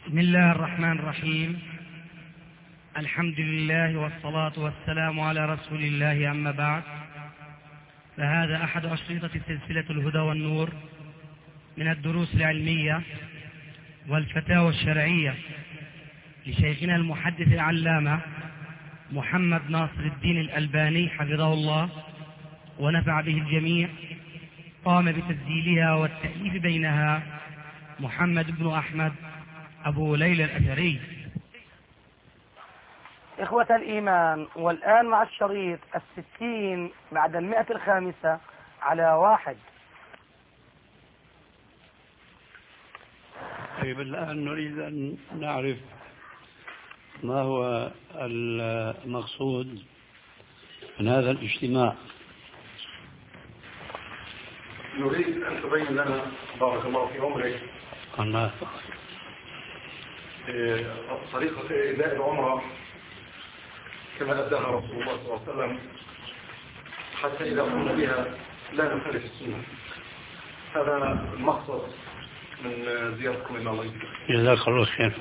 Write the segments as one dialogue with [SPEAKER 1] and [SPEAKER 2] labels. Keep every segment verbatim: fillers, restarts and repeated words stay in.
[SPEAKER 1] بسم الله الرحمن الرحيم. الحمد لله والصلاة والسلام على رسول الله، أما بعد، فهذا أحد أشرطة سلسلة الهدى والنور من الدروس العلمية والفتاوى الشرعية لشيخنا المحدث العلامة محمد ناصر الدين الألباني حفظه الله ونفع به الجميع. قام بتسجيلها والتأليف بينها محمد بن أحمد أبو ليلى الأثري.
[SPEAKER 2] إخوة الإيمان، والآن مع الشريط الستين بعد المئة الخامسة على واحد.
[SPEAKER 3] طيب، الآن نريد أن نعرف ما هو المقصود من هذا الاجتماع.
[SPEAKER 4] نريد أن تبين لنا بارك الله في عمرك
[SPEAKER 3] الله
[SPEAKER 4] طريقة إداء العمرة كما أداها رسول الله صلى الله عليه وسلم، حتى إذا قمنا بها لا نخالف السنة. هذا المقصد من زيارتكم إلى الله.
[SPEAKER 3] جزاك الله خير.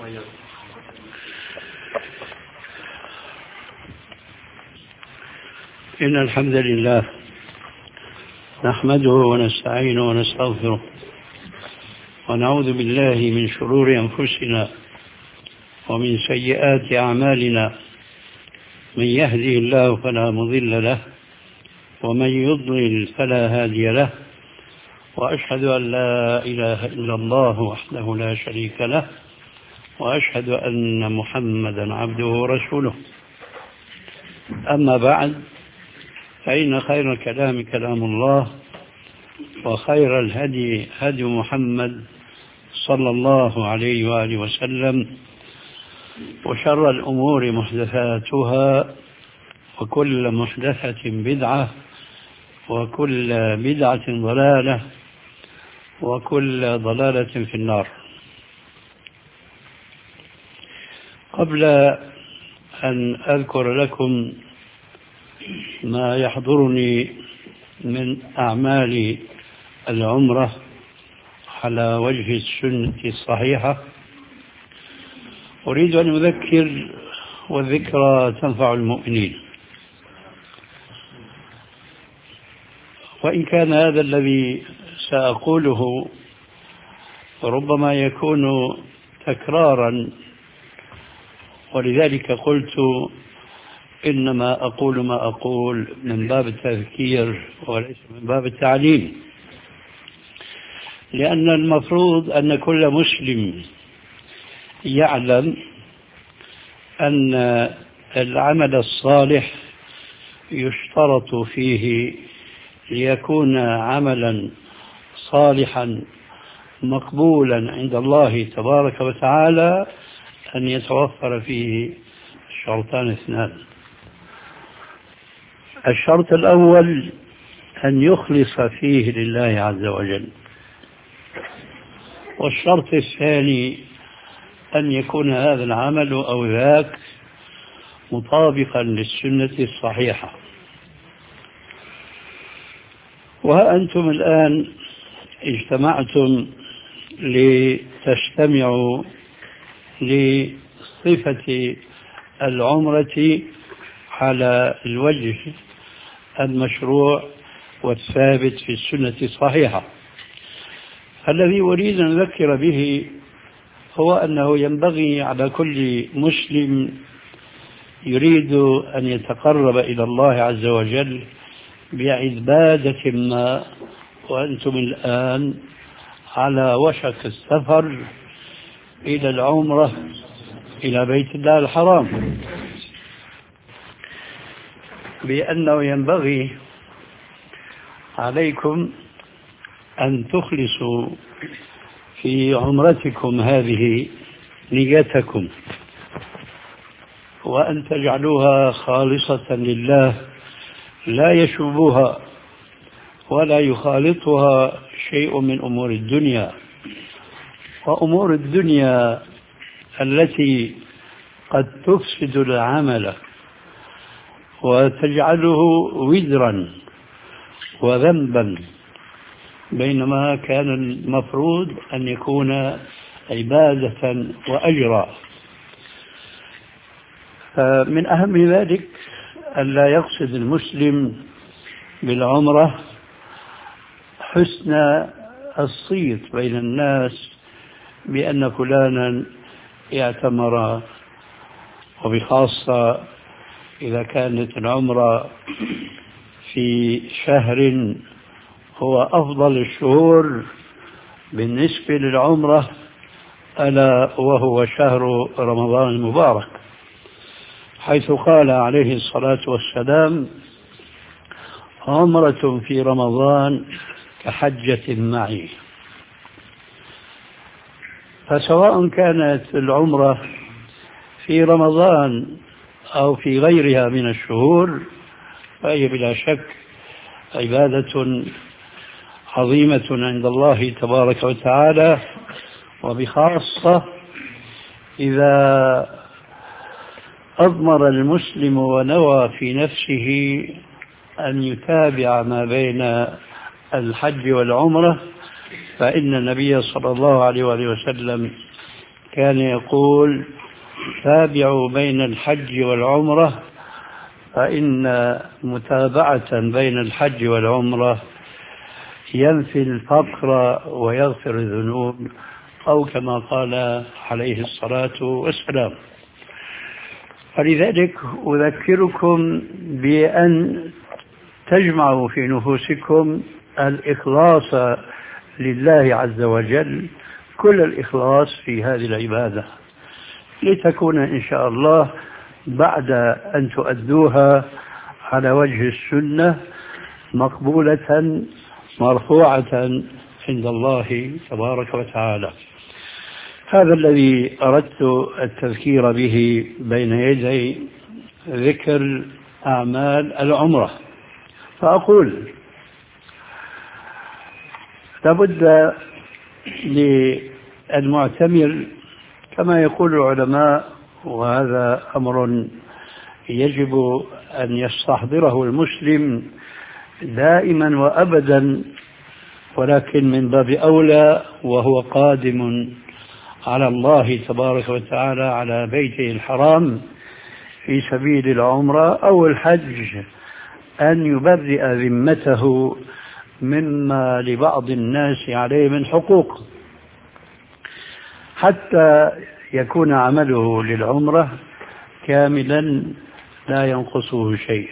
[SPEAKER 3] إن الحمد لله نحمده ونستعينه ونستغفره ونعوذ بالله من شرور أنفسنا ومن سيئات أعمالنا. من يهدي الله فلا مضل له ومن يضلل فلا هادي له، وأشهد أن لا إله إلا الله وحده لا شريك له، وأشهد أن محمدا عبده ورسوله. أما بعد، فإن خير الكلام كلام الله، وخير الهدي هدي محمد صلى الله عليه وآله وسلم، وشر الأمور محدثاتها، وكل محدثة بدعة، وكل بدعة ضلالة، وكل ضلالة في النار. قبل أن أذكر لكم ما يحضرني من أعمال العمرة على وجه السنة الصحيحة، أريد أن أذكر، والذكرى تنفع المؤمنين. وإن كان هذا الذي سأقوله ربما يكون تكرارا، ولذلك قلت إنما أقول ما أقول من باب التذكير وليس من باب التعليم، لأن المفروض أن كل مسلم يعلم أن العمل الصالح يشترط فيه ليكون عملا صالحا مقبولا عند الله تبارك وتعالى أن يتوفر فيه شرطان اثنان. الشرط الأول أن يخلص فيه لله عز وجل، والشرط الثاني أن يكون هذا العمل أو ذاك مطابقا للسنة الصحيحة. وأنتم الآن اجتمعتم لتستمعوا لصفة العمرة على الوجه المشروع والثابت في السنة الصحيحة. الذي أريد أن أذكر به هو أنه ينبغي على كل مسلم يريد أن يتقرب إلى الله عز وجل بعبادة ما، وأنتم الآن على وشك السفر إلى العمرة إلى بيت الله الحرام، بأنه ينبغي عليكم أن تخلصوا في عمرتكم هذه نيتكم، وأن تجعلوها خالصة لله لا يشوبها ولا يخالطها شيء من أمور الدنيا. وأمور الدنيا التي قد تفسد العمل وتجعله وزرا وذنبا، بينما كان المفروض أن يكون عبادة وأجرا. فمن أهم ذلك ألا يقصد المسلم بالعمرة حسن الصيت بين الناس بأن فلانا اعتمر، وبخاصة إذا كانت العمرة في شهر هو أفضل الشهور بالنسبة للعمرة، ألا وهو شهر رمضان المبارك، حيث قال عليه الصلاة والسلام: عمرة في رمضان كحجة معي. فسواء كانت العمرة في رمضان أو في غيرها من الشهور فهي بلا شك عبادة عظيمة عند الله تبارك وتعالى، وبخاصة إذا أضمر المسلم ونوى في نفسه أن يتابع ما بين الحج والعمرة، فإن النبي صلى الله عليه وسلم كان يقول: تابعوا بين الحج والعمرة، فإن متابعة بين الحج والعمرة ينفي الفقر ويغفر الذنوب، أو كما قال عليه الصلاة والسلام. فلذلك أذكركم بأن تجمعوا في نفوسكم الإخلاص لله عز وجل، كل الإخلاص في هذه العبادة، لتكون إن شاء الله بعد أن تؤدوها على وجه السنة مقبولة مرفوعة عند الله تبارك وتعالى. هذا الذي أردت التذكير به بين يدي ذكر أعمال العمرة. فأقول: لابد للمعتمر كما يقول العلماء، وهذا أمر يجب أن يستحضره المسلم دائما وأبدا، ولكن من باب أولى وهو قادم على الله تبارك وتعالى على بيته الحرام في سبيل العمرة أو الحج، أن يبرئ ذمته مما لبعض الناس عليه من حقوق، حتى يكون عمله للعمرة كاملا لا ينقصه شيء.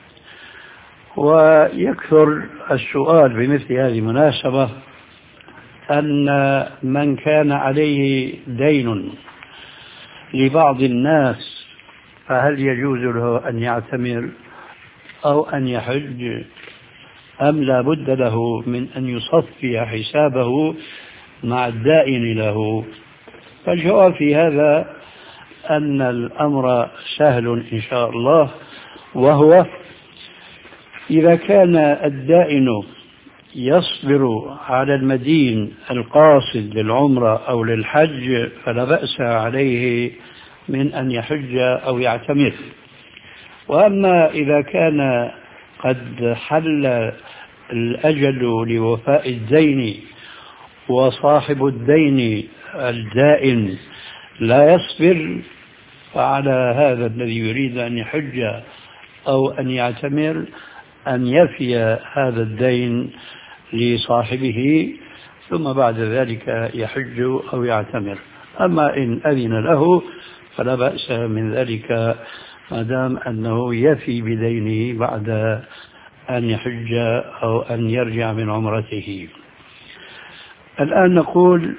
[SPEAKER 3] ويكثر السؤال بمثل هذه المناسبة أن من كان عليه دين لبعض الناس فهل يجوز له أن يعتمر أو أن يحج، أم لا بد له من أن يصفي حسابه مع الدائن له؟ فالجواب في هذا أن الأمر سهل إن شاء الله، وهو إذا كان الدائن يصبر على المدين القاصد للعمرة أو للحج فلا بأس عليه من أن يحج أو يعتمر. وأما إذا كان قد حل الأجل لوفاء الدين وصاحب الدين الدائن لا يصبر، فعلى هذا الذي يريد أن يحج أو أن يعتمر أن يفي هذا الدين لصاحبه، ثم بعد ذلك يحج أو يعتمر. أما إن أذن له فلا بأس من ذلك ما دام أنه يفي بدينه بعد أن يحج أو أن يرجع من عمرته. الآن نقول: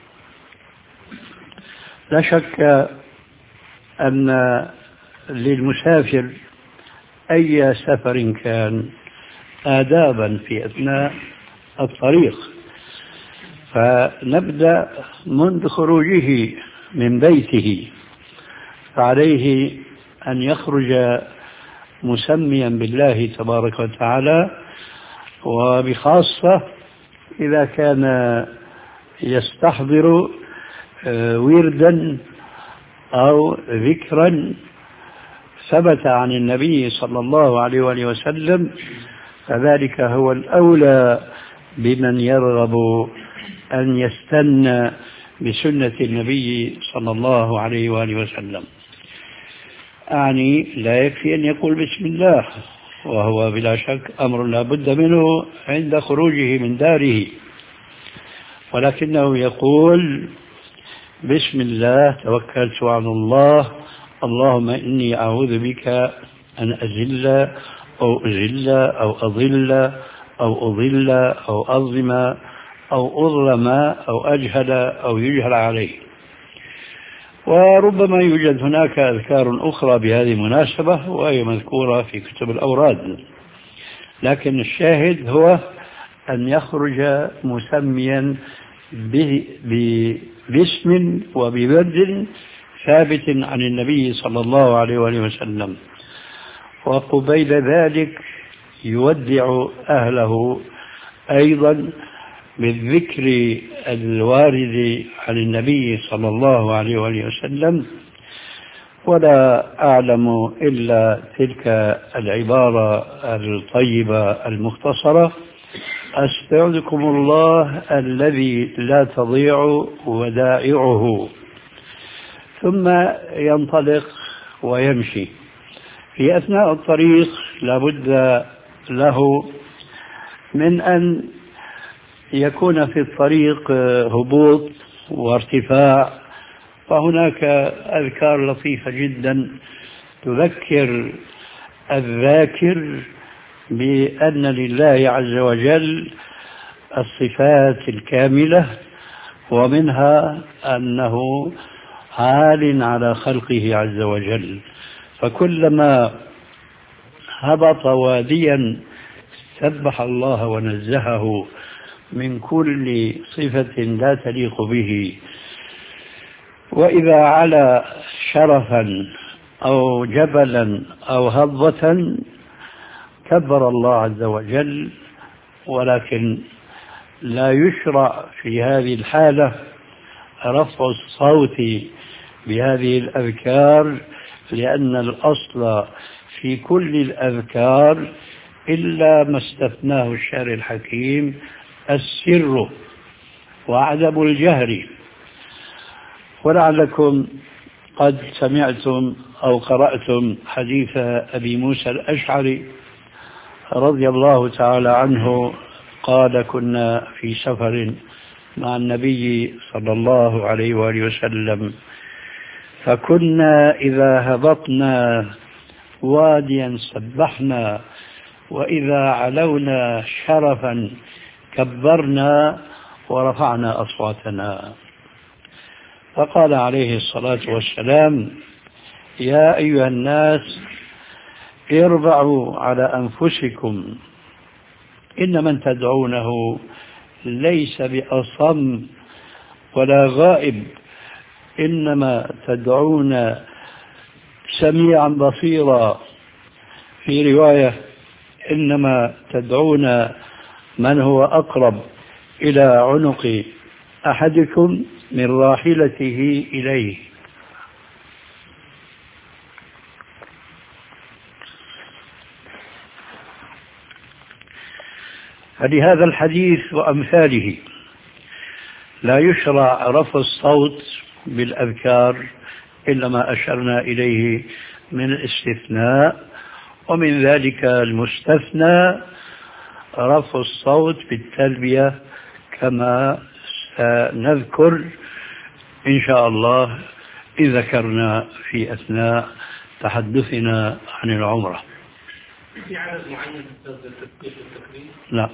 [SPEAKER 3] لا شك أن للمسافر أي سفر كان آدابا في أثناء الطريق، فنبدأ منذ خروجه من بيته، فعليه أن يخرج مسميا بالله تبارك وتعالى، وبخاصة إذا كان يستحضر وردا أو ذكرا ثبت عن النبي صلى الله عليه وآله وسلم، فذلك هو الأولى بمن يرغب أن يستنى بسنة النبي صلى الله عليه وآله وسلم. أعني لا يكفي أن يقول بسم الله، وهو بلا شك أمر لا بد منه عند خروجه من داره، ولكنه يقول بسم الله توكلت على الله، اللهم إني أعوذ بك أن أزل أو أزل أو أضل أو أضل أو أظلم أو أظلم أو أجهل أو يجهل عليه. وربما يوجد هناك أذكار أخرى بهذه المناسبة وهي مذكورة في كتب الأوراد، لكن الشاهد هو أن يخرج مسميا باسم وبورد ثابت عن النبي صلى الله عليه وآله وسلم، وقبيل ذلك يودع أهله أيضا بالذكر الوارد عن النبي صلى الله عليه وآله وسلم. ولا أعلم إلا تلك العبارة الطيبة المختصرة: أستودعكم الله الذي لا تضيع ودائعه، ثم ينطلق ويمشي. في أثناء الطريق لابد له من أن يكون في الطريق هبوط وارتفاع، فهناك أذكار لطيفة جدا تذكر الذاكر بأن لله عز وجل الصفات الكاملة، ومنها أنه عال على خلقه عز وجل، فكلما هبط واديا سبح الله ونزهه من كل صفة لا تليق به، وإذا علا شرفا أو جبلا أو هضة كبر الله عز وجل. ولكن لا يشرع في هذه الحالة رفع الصوت بهذه الأذكار، لأن الأصل في كل الأذكار إلا ما استثناه الشارع الحكيم السر وعدم الجهر. ولعلكم قد سمعتم أو قرأتم حديث أبي موسى الأشعري رضي الله تعالى عنه قال: كنا في سفر مع النبي صلى الله عليه وآله وسلم، فكنا إذا هبطنا واديا سبحنا، وإذا علونا شرفا كبرنا ورفعنا أصواتنا. فقال عليه الصلاة والسلام: يا أيها الناس اربعوا على أنفسكم، إن من تدعونه ليس بأصم ولا غائب، إنما تدعون سميعا بصيرا. في رواية: إنما تدعون من هو أقرب إلى عنق أحدكم من راحلته إليه. فلهذا الحديث وأمثاله لا يشرع رفع الصوت بالأذكار إلا ما أشرنا إليه من الاستثناء، ومن ذلك المستثنى رفع الصوت بالتلبية كما سنذكر إن شاء الله إذا ذكرنا في أثناء تحدثنا عن العمرة.
[SPEAKER 5] في عدد معين للتكبير والتكبير؟
[SPEAKER 3] لا،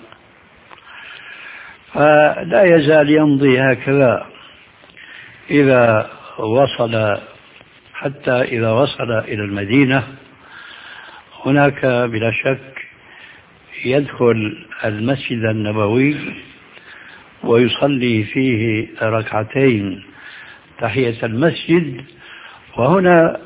[SPEAKER 3] فلا يزال يمضي هكذا إذا وصل، حتى إذا وصل إلى المدينة هناك بلا شك يدخل المسجد النبوي ويصلي فيه ركعتين تحية المسجد، وهنا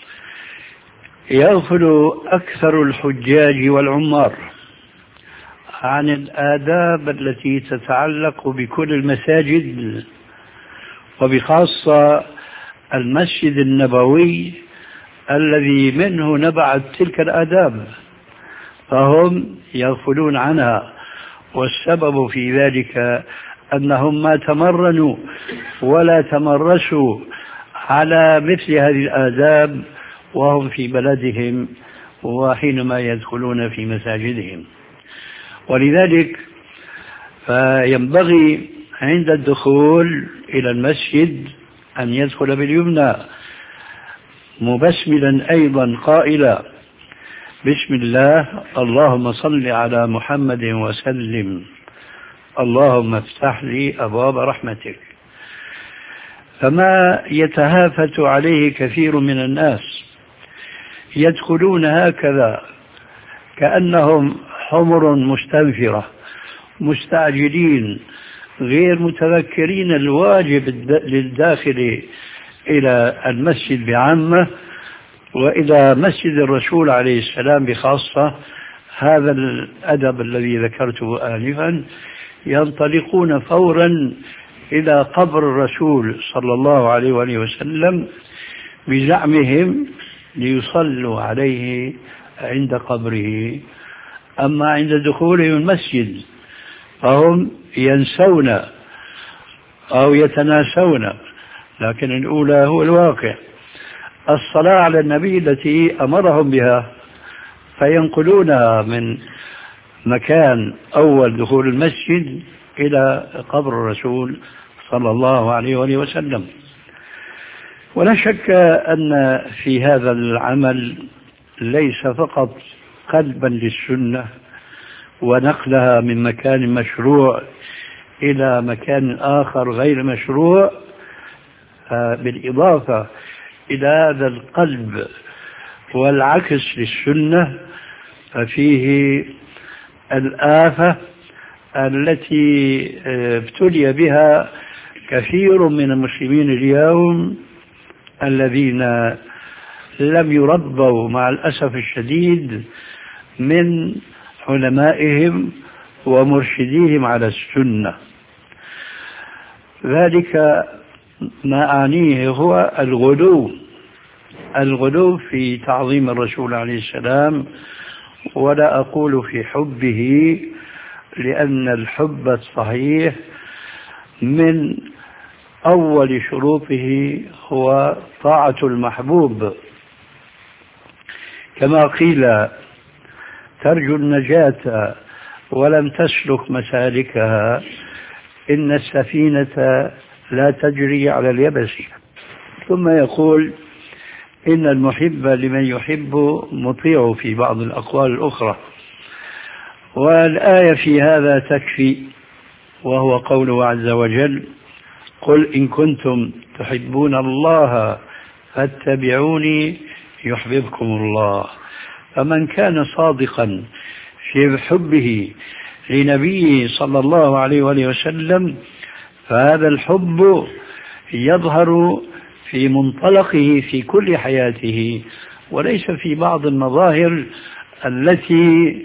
[SPEAKER 3] يغفل أكثر الحجاج والعمار عن الآداب التي تتعلق بكل المساجد، وبخاصة المسجد النبوي الذي منه نبعت تلك الآداب، فهم يغفلون عنها. والسبب في ذلك أنهم ما تمرنوا ولا تمرسوا على مثل هذه الآداب وهم في بلدهم وحينما يدخلون في مساجدهم. ولذلك فينبغي عند الدخول إلى المسجد أن يدخل باليمنى مبسملا أيضا قائلا بسم الله اللهم صل على محمد وسلم اللهم افتح لي أبواب رحمتك. فما يتهافت عليه كثير من الناس يدخلون هكذا كأنهم حمر مستنفرة مستعجلين غير متذكرين الواجب للداخل إلى المسجد بعامة وإلى مسجد الرسول عليه السلام بخاصة. هذا الأدب الذي ذكرته آنفا ينطلقون فورا إلى قبر الرسول صلى الله عليه وآله وسلم بزعمهم ليصلوا عليه عند قبره. أما عند دخولهم المسجد فهم ينسون أو يتناسون، لكن الأولى هو الواقع الصلاة على النبي التي أمرهم بها فينقلونها من مكان أول دخول المسجد إلى قبر الرسول صلى الله عليه وآله وسلم. ولا شك أن في هذا العمل ليس فقط قلبا للسنة ونقلها من مكان مشروع إلى مكان آخر غير مشروع، بالإضافة إلى هذا القلب والعكس للسنة ففيه الآفة التي ابتلي بها كثير من المسلمين اليوم الذين لم يربوا مع الأسف الشديد من علمائهم ومرشديهم على السنة. ذلك ما أعنيه هو الغلو الغلو في تعظيم الرسول عليه السلام، ولا أقول في حبه لأن الحب الصحيح من أول شروطه هو طاعة المحبوب، كما قيل ترجو النجاة ولم تسلك مسالكها إن السفينة لا تجري على اليبس. ثم يقول إن المحب لمن يحب مطيع في بعض الأقوال الأخرى. والآية في هذا تكفي، وهو قوله عز وجل قل إن كنتم تحبون الله فاتبعوني يحببكم الله. فمن كان صادقا في حبه لنبيه صلى الله عليه وآله وسلم فهذا الحب يظهر في منطلقه في كل حياته، وليس في بعض المظاهر التي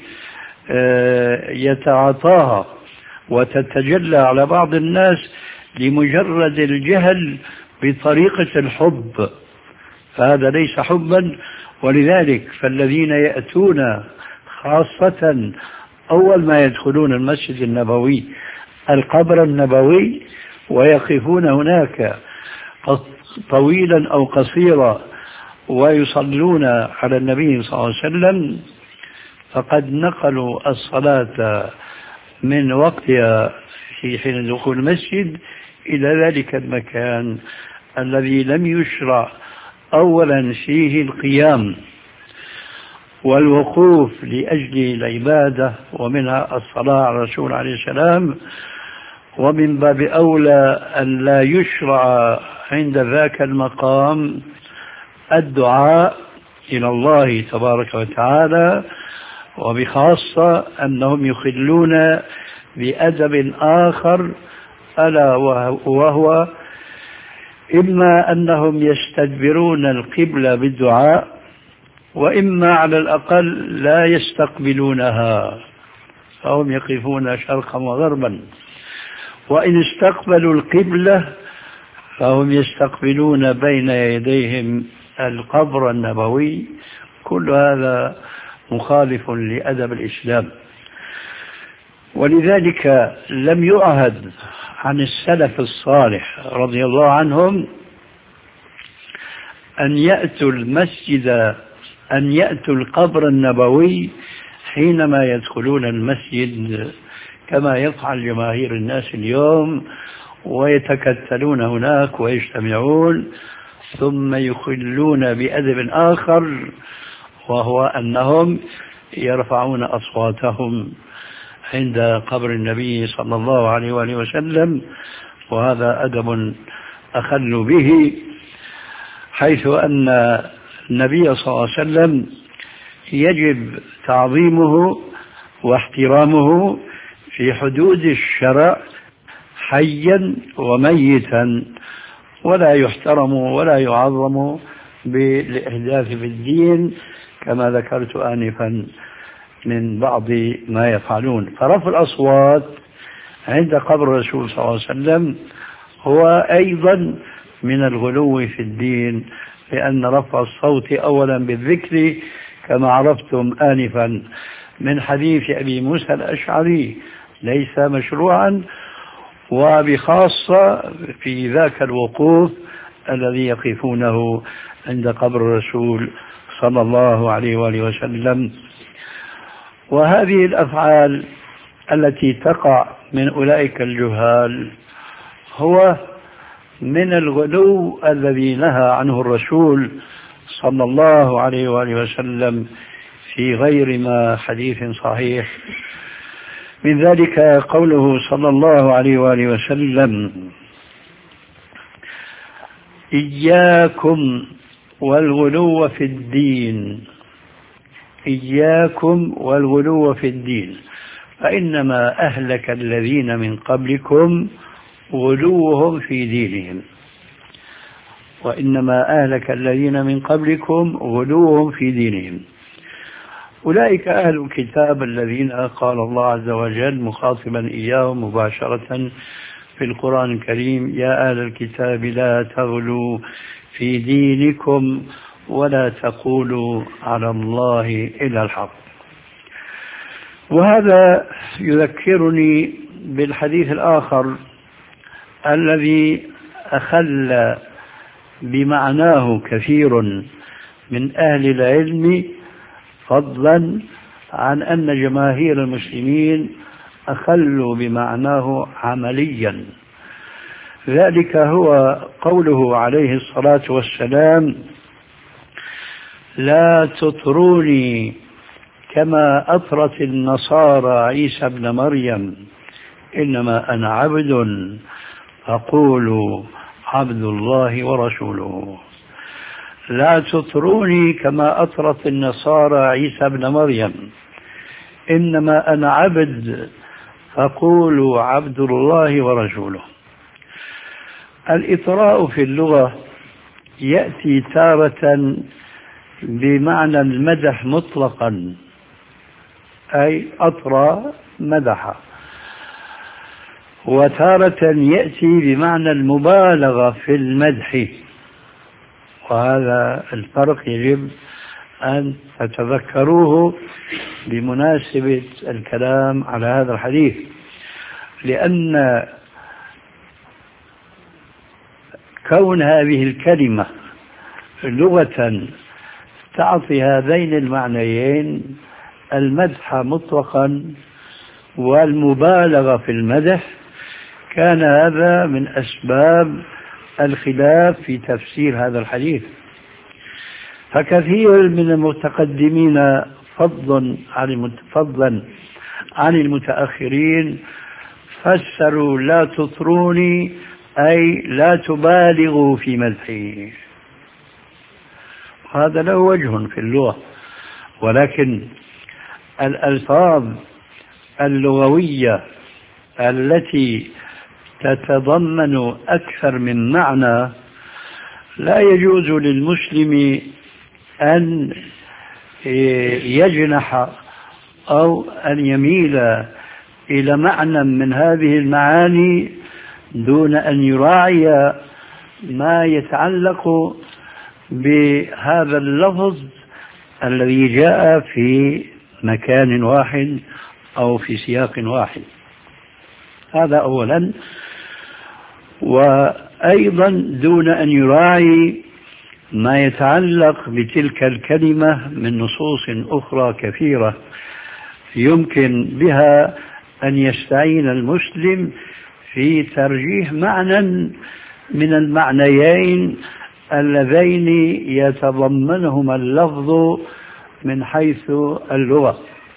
[SPEAKER 3] يتعاطاها وتتجلى على بعض الناس لمجرد الجهل بطريقة الحب، فهذا ليس حبا. ولذلك فالذين يأتون خاصة أول ما يدخلون المسجد النبوي القبر النبوي ويقفون هناك طويلا أو قصيرا ويصلون على النبي صلى الله عليه وسلم فقد نقلوا الصلاة من وقتها في حين دخول المسجد إلى ذلك المكان الذي لم يشرع أولا فيه القيام والوقوف لأجل العبادة ومنها الصلاة على الرسول عليه السلام، ومن باب أولى أن لا يشرع عند ذاك المقام الدعاء إلى الله تبارك وتعالى، وبخاصة أنهم يخلون بأدب آخر ألا وهو إما أنهم يستدبرون القبلة بالدعاء، وإما على الأقل لا يستقبلونها فهم يقفون شرقا وغربا، وإن استقبلوا القبلة فهم يستقبلون بين يديهم القبر النبوي. كل هذا مخالف لأدب الإسلام. ولذلك لم يعهد عن السلف الصالح رضي الله عنهم أن يأتوا المسجد أن يأتوا القبر النبوي حينما يدخلون المسجد كما يفعل جماهير الناس اليوم، ويتكتلون هناك ويجتمعون، ثم يخلون بأدب آخر وهو أنهم يرفعون أصواتهم عند قبر النبي صلى الله عليه وآله وسلم، وهذا أدب أخل به، حيث أن النبي صلى الله عليه وسلم يجب تعظيمه واحترامه في حدود الشرع حيا وميتا، ولا يحترم ولا يعظم بالإحداث في الدين كما ذكرت آنفا من بعض ما يفعلون. فرفع الأصوات عند قبر الرسول صلى الله عليه وسلم هو أيضا من الغلو في الدين، لأن رفع الصوت أولا بالذكر كما عرفتم آنفا من حديث أبي موسى الأشعري ليس مشروعا، وبخاصة في ذاك الوقوف الذي يقفونه عند قبر الرسول صلى الله عليه وآله وسلم. وهذه الأفعال التي تقع من أولئك الجهال هو من الغلو الذي نهى عنه الرسول صلى الله عليه وآله وسلم في غير ما حديث صحيح. من ذلك قوله صلى الله عليه وآله وسلم: إياكم والغلو في الدين، إياكم والغلو في الدين، فإنما أهلك الذين من قبلكم غلوهم في دينهم، وإنما أهلك الذين من قبلكم غلوهم في دينهم. أولئك أهل الكتاب الذين قال الله عز وجل مخاطبا إياهم مباشرة في القرآن الكريم: يا أهل الكتاب لا تغلوا في دينكم ولا تقولوا على الله إلا الحق. وهذا يذكرني بالحديث الآخر الذي أخل بمعناه كثير من أهل العلم، فضلا عن أن جماهير المسلمين أخلوا بمعناه عمليا. ذلك هو قوله عليه الصلاة والسلام: لا تطروني كما أطرت النصارى عيسى ابن مريم، إنما أنا عبد فقولوا عبد الله ورسوله. لا تطروني كما أطرت النصارى عيسى ابن مريم، إنما أنا عبد فقولوا عبد الله ورسوله. الإطراء في اللغة يأتي تارة بمعنى المدح مطلقا، أي أطرى مدح، وتارة يأتي بمعنى المبالغة في المدح، وهذا الفرق يجب أن تتذكروه بمناسبة الكلام على هذا الحديث، لأن كون هذه الكلمة لغة تعطي هذين المعنيين، المدح مطلقا والمبالغة في المدح، كان هذا من أسباب الخلاف في تفسير هذا الحديث. فكثير من المتقدمين فضلا عن عن المتأخرين فسروا لا تطروني أي لا تبالغوا في مدحي. هذا له وجه في اللغة، ولكن الألفاظ اللغوية التي تتضمن أكثر من معنى لا يجوز للمسلم أن يجنح أو أن يميل إلى معنى من هذه المعاني دون أن يراعي ما يتعلق بهذا اللفظ الذي جاء في مكان واحد أو في سياق واحد. هذا أولا. وأيضا دون أن يراعي ما يتعلق بتلك الكلمة من نصوص أخرى كثيرة يمكن بها أن يستعين المسلم في ترجيح معنى من المعنيين اللذين يتضمنهما اللفظ من حيث اللغة.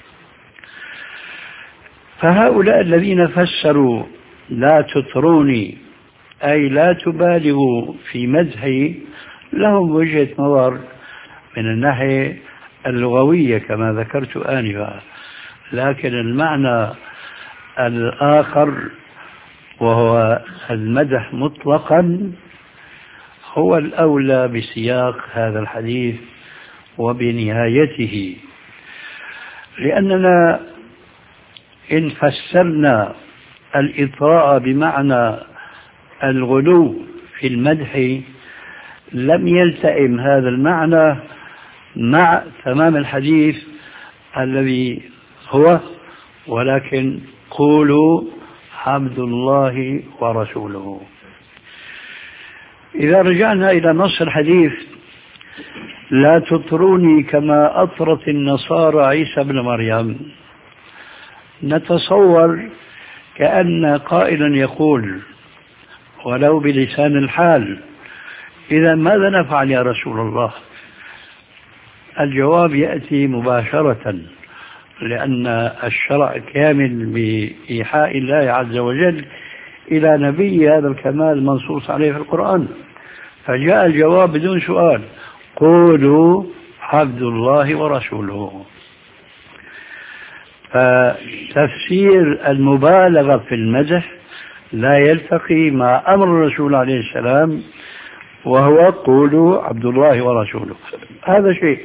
[SPEAKER 3] فهؤلاء الذين فسروا لا تطروني أي لا تبالغوا في مدحي لهم وجهة نظر من الناحية اللغوية كما ذكرت آنفا، لكن المعنى الآخر وهو المدح مطلقا هو الأولى بسياق هذا الحديث وبنهايته، لأننا إن فسرنا الإطراء بمعنى الغلو في المدح لم يلتئم هذا المعنى مع تمام الحديث الذي هو ولكن قولوا عبد الله ورسوله. إذا رجعنا إلى نص الحديث لا تطروني كما أطرت النصارى عيسى بن مريم، نتصور كأن قائلا يقول ولو بلسان الحال إذا ماذا نفعل يا رسول الله؟ الجواب يأتي مباشرة، لأن الشرع كامل بإيحاء الله عز وجل إلى نبي هذا الكمال منصوص عليه في القرآن، فجاء الجواب بدون سؤال قولوا عبد الله ورسوله. فتفسير المبالغة في المدح لا يلتقي مع أمر الرسول عليه السلام وهو قولوا عبد الله ورسوله. هذا شيء.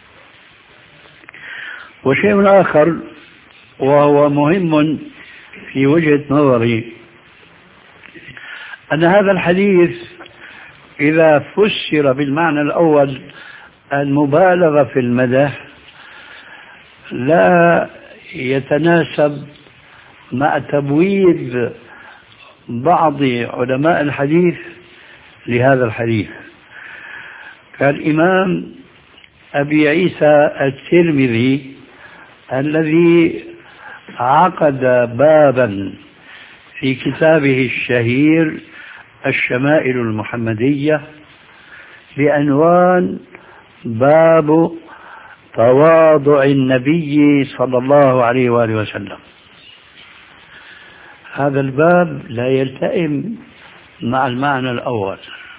[SPEAKER 3] وشيء آخر وهو مهم في وجهة نظري أن هذا الحديث إذا فسر بالمعنى الأول المبالغة في المدح لا يتناسب مع تبويب بعض علماء الحديث لهذا الحديث، كالإمام أبي عيسى الترمذي الذي عقد بابا في كتابه الشهير الشمائل المحمدية بعنوان باب تواضع النبي صلى الله عليه وآله وسلم. هذا الباب لا يلتئم مع المعنى الأول،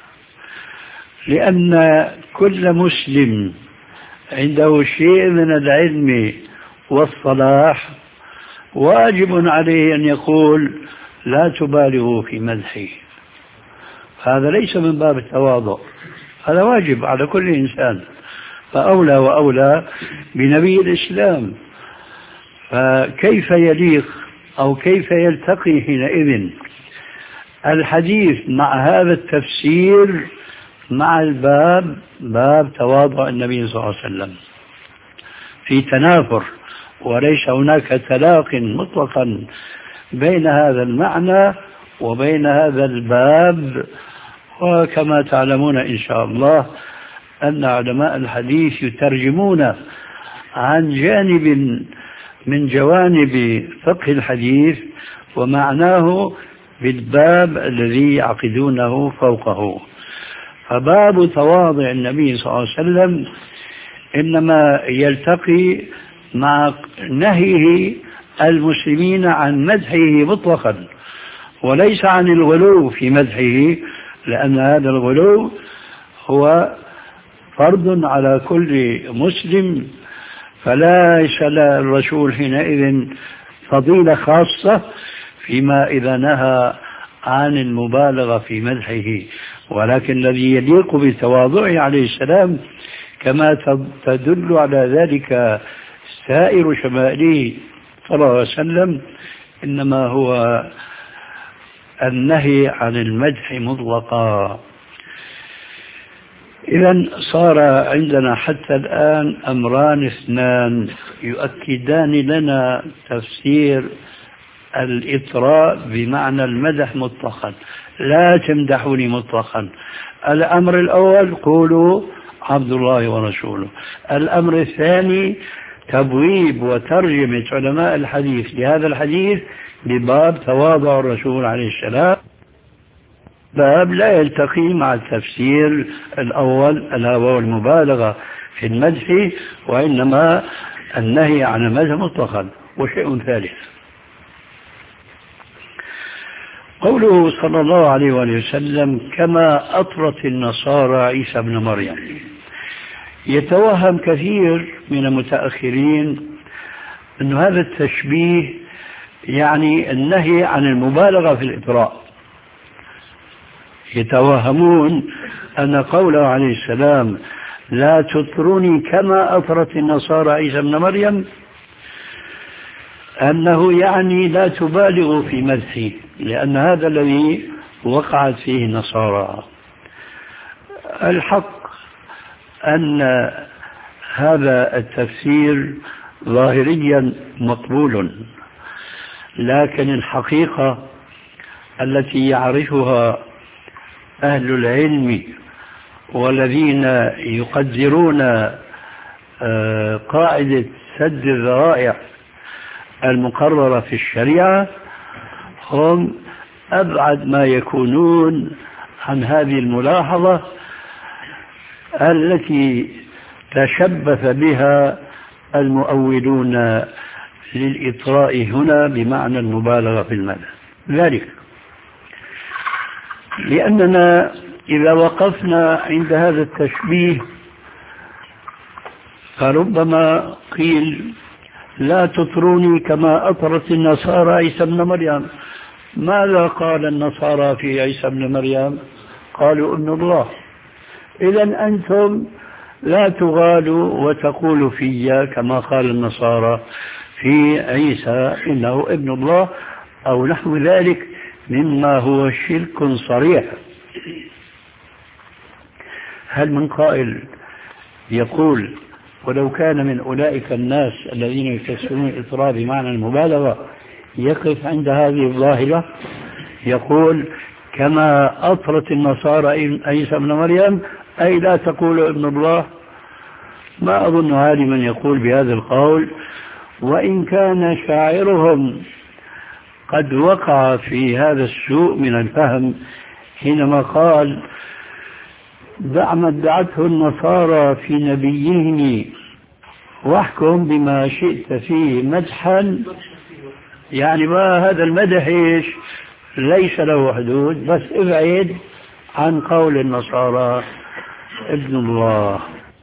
[SPEAKER 3] لأن كل مسلم عنده شيء من العلم والصلاح واجب عليه أن يقول لا تبالغوا في مدحي. هذا ليس من باب التواضع، هذا واجب على كل إنسان، فأولى وأولى بنبي الإسلام. فكيف يليق أو كيف يلتقي حينئذ الحديث مع هذا التفسير مع الباب باب تواضع النبي صلى الله عليه وسلم؟ في تنافر وليس هناك تلاق مطلقا بين هذا المعنى وبين هذا الباب. وكما تعلمون إن شاء الله أن علماء الحديث يترجمون عن جانب من جوانب فقه الحديث ومعناه بالباب الذي يعقدونه فوقه. فباب تواضع النبي صلى الله عليه وسلم إنما يلتقي مع نهيه المسلمين عن مدحه مطلقا وليس عن الغلو في مدحه، لأن هذا الغلو هو فرض على كل مسلم، فليس للرسول حينئذ فضيلة خاصة فيما إذا نهى عن المبالغة في مدحه، ولكن الذي يليق بتواضعه عليه السلام كما تدل على ذلك سائر شمائله صلى الله عليه وسلم إنما هو النهي عن المدح مطلقا. إذا صار عندنا حتى الآن أمران اثنان يؤكدان لنا تفسير الإطراء بمعنى المدح مطلقا، لا تمدحوني مطلقا. الأمر الأول قولوا عبد الله ورسوله. الأمر الثاني تبويب وترجمة علماء الحديث لهذا الحديث بباب تواضع الرسول عليه السلام، باب لا يلتقي مع التفسير الأول ألا وهو المبالغة في المدح، وإنما النهي عن المدح مطلقا. وشيء ثالث قوله صلى الله عليه وآله وسلم كما أطرت النصارى عيسى ابن مريم. يتوهم كثير من المتأخرين أن هذا التشبيه يعني النهي عن المبالغة في الإطراء. يتوهمون أن قوله عليه السلام لا تطروني كما أطرت النصارى عيسى ابن مريم أنه يعني لا تبالغوا في مدحه، لأن هذا الذي وقعت فيه النصارى. الحق أن هذا التفسير ظاهريا مقبول، لكن الحقيقة التي يعرفها أهل العلم والذين يقدرون قاعدة سد الذرائع المقررة في الشريعة هم أبعد ما يكونون عن هذه الملاحظة التي تشبث بها المؤولون للإطراء هنا بمعنى المبالغة في المدح. ذلك لأننا إذا وقفنا عند هذا التشبيه فربما قيل لا تطروني كما أطرت النصارى عيسى ابن مريم. ماذا قال النصارى في عيسى ابن مريم؟ قالوا ابن الله. إذن أنتم لا تغالوا وتقولوا في كما قال النصارى في عيسى إنه ابن الله أو نحو ذلك مما هو شرك صريح. هل من قائل يقول ولو كان من أولئك الناس الذين يفسرون الإطراء بمعنى المبالغة يقف عند هذه الظاهرة يقول كما أطرت النصارى عيسى ابن مريم أي لا تقول ابن الله؟ ما أظن هذا من يقول بهذا القول، وإن كان شاعرهم قد وقع في هذا السوء من الفهم حينما قال دع ما ادعته النصارى في نبيهم واحكم بما شئت فيه مدحا. يعني ما هذا المدح إيش؟ ليس له حدود، بس ابعد عن قول النصارى ابن الله.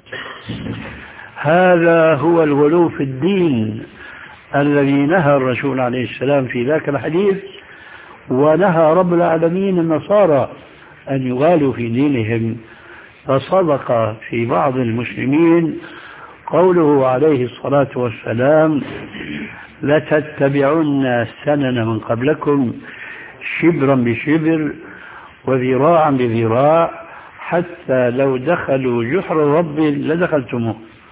[SPEAKER 3] هذا هو الغلو في الدين الذي نهى الرسول عليه السلام في ذاك الحديث، ونهى رب العالمين النصارى أن يغالوا في دينهم. فصدق في بعض المسلمين قوله عليه الصلاة والسلام لتتبعن سنن من قبلكم شبرا بشبر وذراعا بذراع حتى لو دخلوا جحر رب لدخلتموه.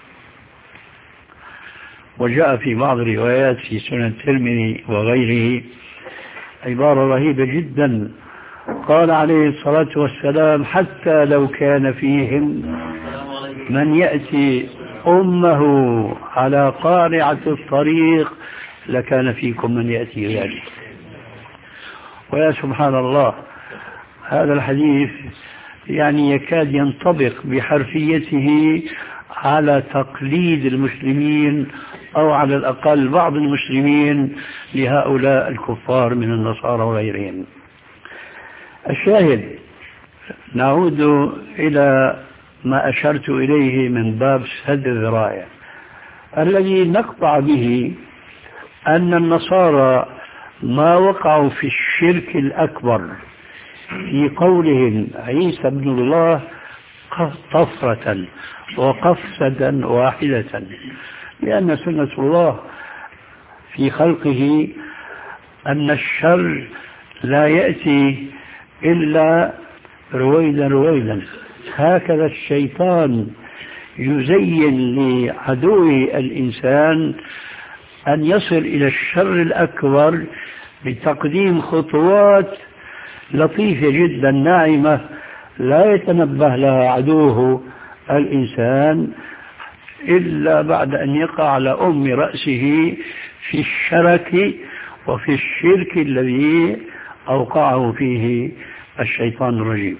[SPEAKER 3] وجاء في بعض الروايات في سنن الترمذي وغيره عبارة رهيبة جدا، قال عليه الصلاة والسلام حتى لو كان فيهم من يأتي أمه على قارعة الطريق لكان فيكم من يأتي ذلك. ويا سبحان الله هذا الحديث يعني يكاد ينطبق بحرفيته على تقليد المسلمين أو على الأقل بعض المسلمين لهؤلاء الكفار من النصارى وغيرهم. الشاهد نعود إلى ما أشرت إليه من باب سد الذرائع الذي نقطع به أن النصارى ما وقعوا في الشرك الأكبر في قولهم عيسى ابن الله طفرة وقفزة واحدة، لأن سنة الله في خلقه أن الشر لا يأتي إلا رويدا رويدا هكذا الشيطان يزين لعدو الإنسان أن يصل إلى الشر الأكبر بتقديم خطوات لطيفة جدا ناعمة لا يتنبه لها عدوه الإنسان إلا بعد أن يقع على أم رأسه في الشرك وفي الشرك الذي أوقعه فيه الشيطان الرجيم.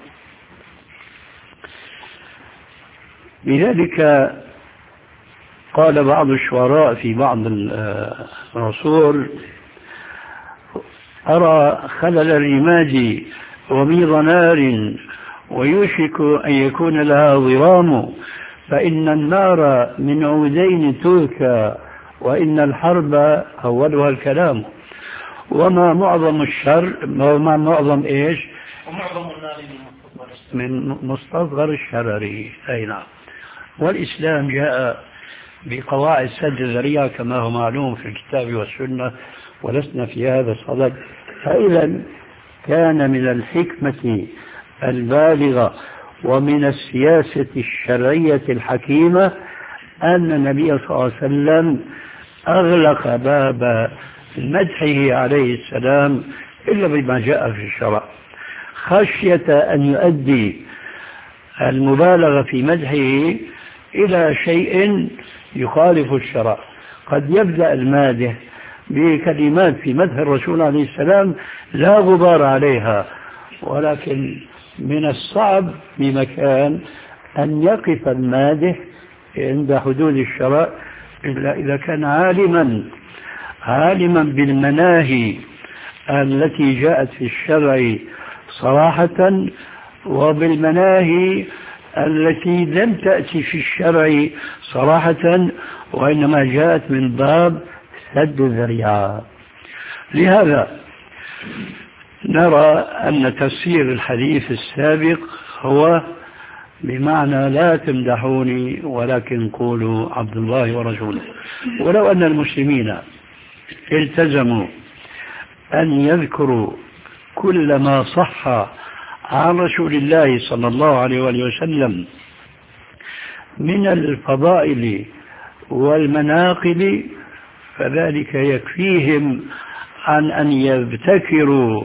[SPEAKER 3] لذلك قال بعض الشعراء في بعض الرسول: أرى خلل الرماد وميض نار ويوشك أن يكون لها ضرام، فإن النار من عودين تركى وإن الحرب أولها الكلام. وما معظم الشر وما معظم إيش؟
[SPEAKER 5] ومعظم النار
[SPEAKER 3] من مستصغر الشرر. أي نعم. والإسلام جاء بقواعد سد الذريعة كما هو معلوم في الكتاب والسنة، ولسنا في هذا الصدد. فإذا كان من الحكمة البالغة ومن السياسة الشرعية الحكيمة أن النبي صلى الله عليه وسلم أغلق باب مدحه عليه السلام إلا بما جاء في الشرع، خشية أن يؤدي المبالغة في مدحه إلى شيء يخالف الشرع. قد يبدأ المادح بكلمات في مدح الرسول عليه السلام لا غبار عليها، ولكن من الصعب بمكان أن يقف المادح عند حدود الشرع إلا إذا كان عالما عالما بالمناهي التي جاءت في الشرع صراحة وبالمناهي التي لم تأتي في الشرع صراحة وإنما جاءت من باب سد الذريعة. لهذا نرى أن تفسير الحديث السابق هو بمعنى لا تمدحوني ولكن قولوا عبد الله ورسوله. ولو أن المسلمين التزموا أن يذكروا كل ما صح عن رسول الله صلى الله عليه وآله وسلم من الفضائل والمناقب فذلك يكفيهم عن أن يبتكروا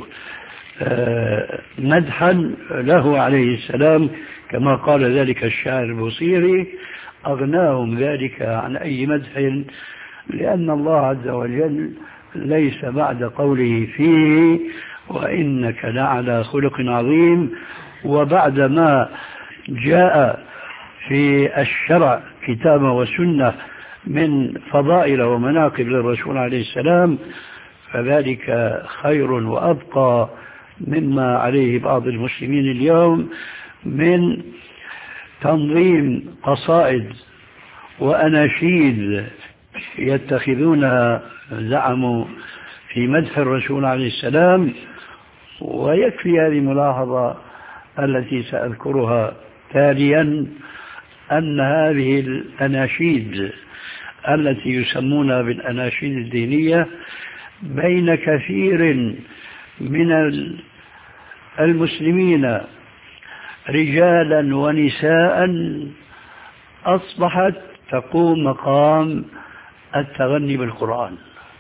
[SPEAKER 3] مدحا له عليه السلام، كما قال ذلك الشاعر البوصيري: أغناهم ذلك عن أي مدح، لأن الله عز وجل ليس بعد قوله فيه وإنك لعلى خلق عظيم، وبعد ما جاء في الشرع كتاب وسنة من فضائل ومناقب للرسول عليه السلام، فذلك خير وأبقى مما عليه بعض المسلمين اليوم من تنظيم قصائد وأناشيد يتخذونها زعموا في مدح الرسول عليه السلام. ويكفي هذه الملاحظة التي سأذكرها تاليا، أن هذه الأناشيد التي يسمونها بالأناشيد الدينية بين كثير من المسلمين رجالا ونساء أصبحت تقوم مقام التغني بالقرآن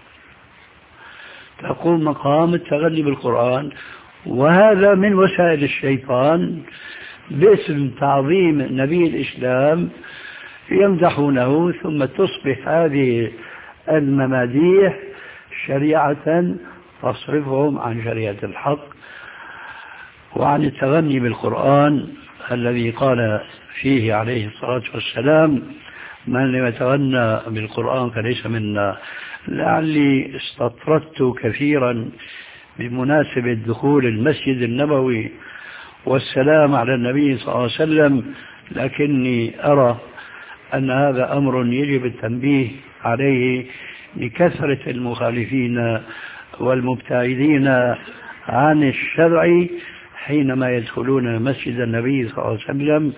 [SPEAKER 3] تقوم مقام التغني بالقرآن وهذا من وسائل الشيطان باسم تعظيم نبي الإسلام يمدحونه، ثم تصبح هذه المماديح شريعة تصرفهم عن شريعة الحق وعن التغني بالقرآن الذي قال فيه عليه الصلاة والسلام: من لم يتغنى بالقرآن فليس منا. لعلي استطردت كثيرا بمناسبة دخول المسجد النبوي والسلام على النبي صلى الله عليه وسلم، لكني أرى أن هذا أمر يجب التنبيه عليه لكثرة المخالفين والمبتعدين عن الشرع حينما يدخلون مسجد النبي صلى الله عليه وسلم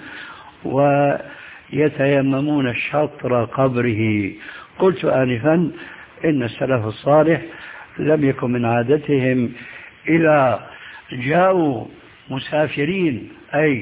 [SPEAKER 3] ويتيممون شطر قبره. قلت آنفا إن السلف الصالح لم يكن من عادتهم إذا جاءوا مسافرين أي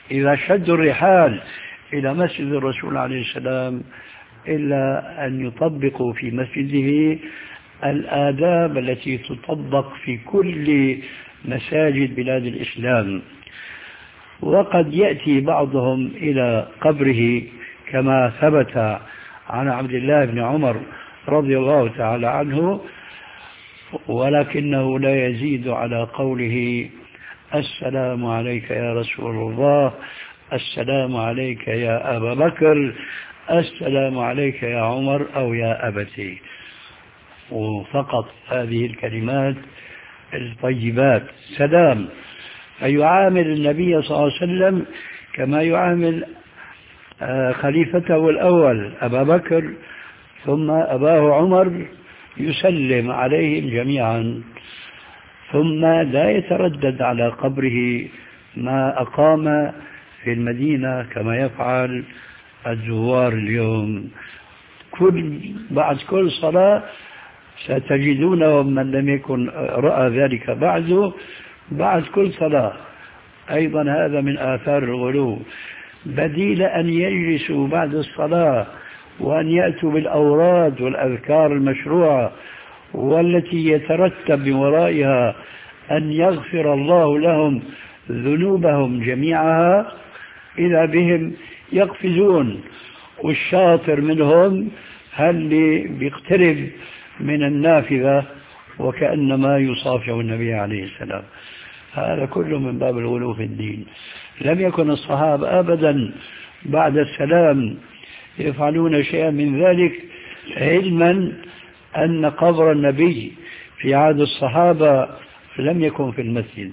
[SPEAKER 3] إذا شدوا الرحال إلى مسجد الرسول عليه السلام إلا أن يطبقوا في مسجده الآداب التي تطبق في كل مساجد بلاد الإسلام. وقد يأتي بعضهم إلى قبره كما ثبت عن عبد الله بن عمر رضي الله تعالى عنه، ولكنه لا يزيد على قوله السلام عليك يا رسول الله، السلام عليك يا أبا بكر، السلام عليك يا عمر أو يا أبتي، وفقط هذه الكلمات الطيبات سلام. فيعامل النبي صلى الله عليه وسلم كما يعامل خليفته الأول أبا بكر ثم أباه عمر، يسلم عليهم جميعا، ثم لا يتردد على قبره ما أقام في المدينة كما يفعل الزوار اليوم. كل بعد كل صلاة ستجدونهم من لم يكن رأى ذلك بعده بعد كل صلاة. أيضا هذا من آثار الغلو، بديل أن يجلسوا بعد الصلاة وأن يأتوا بالأوراد والأذكار المشروعة والتي يترتب من ورائها أن يغفر الله لهم ذنوبهم جميعها، إذا بهم يقفزون، والشاطر منهم هل بيقترب من النافذة وكأنما يصافح النبي عليه السلام. هذا كله من باب الغلو في الدين. لم يكن الصحابة أبدا بعد السلام يفعلون شيئا من ذلك، علما أن قبر النبي في عهد الصحابة لم يكن في المسجد.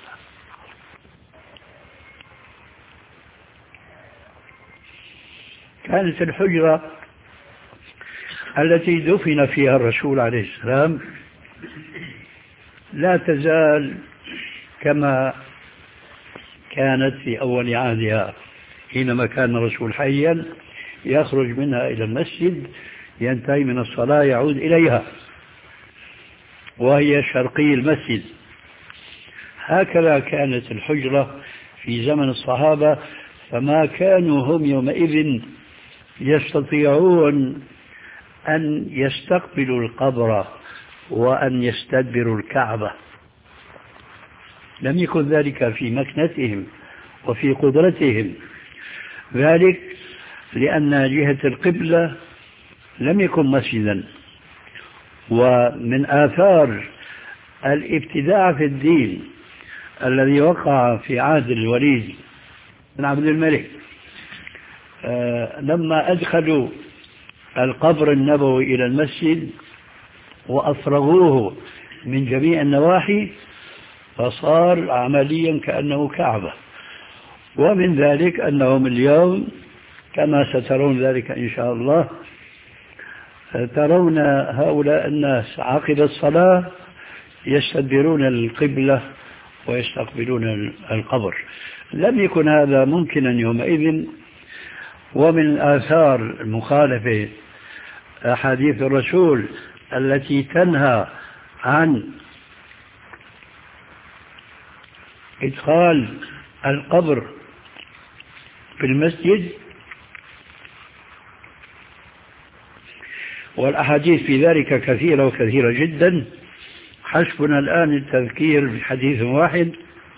[SPEAKER 3] كانت الحجرة التي دفن فيها الرسول عليه السلام لا تزال كما كانت في أول عهدها، حينما كان الرسول حيا يخرج منها إلى المسجد، ينتهي من الصلاة يعود إليها، وهي شرقي المسجد. هكذا كانت الحجرة في زمن الصحابة، فما كانوا هم يومئذ يستطيعون أن يستقبلوا القبر وأن يستدبروا الكعبة. لم يكن ذلك في مكنتهم وفي قدرتهم، ذلك لأن جهة القبلة لم يكن مسجدا. ومن آثار الابتداع في الدين الذي وقع في عهد الوليد بن عبد الملك، لما أدخلوا القبر النبوي إلى المسجد وأفرغوه من جميع النواحي فصار عمليا كأنه كعبة. ومن ذلك أنهم اليوم كما سترون ذلك إن شاء الله، ترون هؤلاء الناس عقب الصلاة يستدبرون القبلة ويستقبلون القبر. لم يكن هذا ممكنا يومئذ. ومن آثار المخالفة أحاديث الرسول التي تنهى عن إدخال القبر في المسجد، والأحاديث في ذلك كثيرة وكثيرة جدا. حسبنا الآن التذكير بحديث واحد،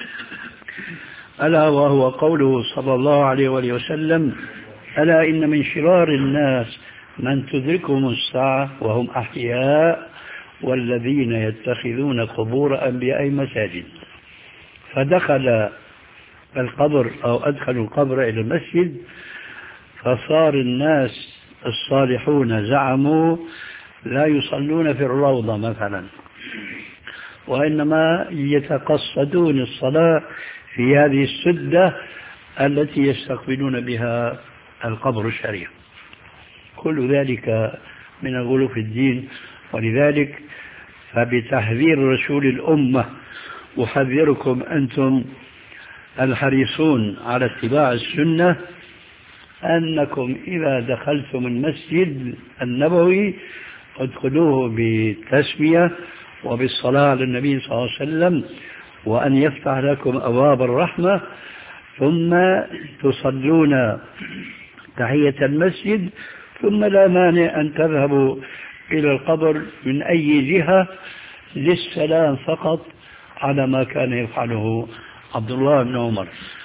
[SPEAKER 3] ألا وهو قوله صلى الله عليه وآله وسلم: ألا إن من شرار الناس من تدركهم الساعة وهم أحياء والذين يتخذون قبور أنبياء مساجد. فدخل القبر أو أدخلوا القبر إلى المسجد، فصار الناس الصالحون زعموا لا يصلون في الروضة مثلا، وإنما يتقصدون الصلاة في هذه السدة التي يستقبلون بها القبر الشريف. كل ذلك من الغلو في الدين. ولذلك فبتحذير رسول الأمة أحذركم أنتم الحريصون على اتباع السنة أنكم إذا دخلتم المسجد النبوي ادخلوه بالتسمية وبالصلاة على النبي صلى الله عليه وسلم، وأن يفتح لكم أبواب الرحمة، ثم تصلون تحية المسجد، ثم لا مانع أن تذهبوا إلى القبر من أي جهة للسلام فقط، على ما كان يفعله عبد الله بن عمر.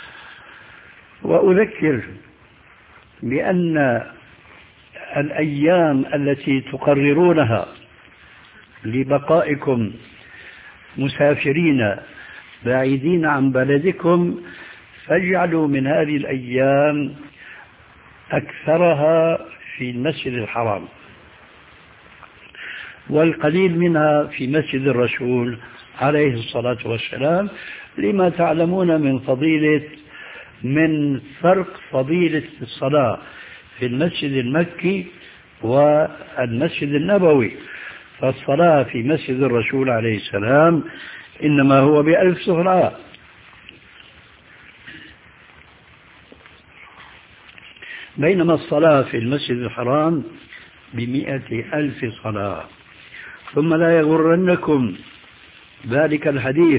[SPEAKER 3] وأذكر بأن الأيام التي تقررونها لبقائكم مسافرين بعيدين عن بلدكم، فاجعلوا من هذه الأيام أكثرها في المسجد الحرام، والقليل منها في مسجد الرسول عليه الصلاة والسلام، لما تعلمون من فضيلة من فرق فضيلة الصلاة في المسجد المكي والمسجد النبوي. فالصلاة في مسجد الرسول عليه السلام إنما هو بألف صلاة، بينما الصلاة في المسجد الحرام بمئة ألف صلاة. ثم لا يغرنكم ذلك الحديث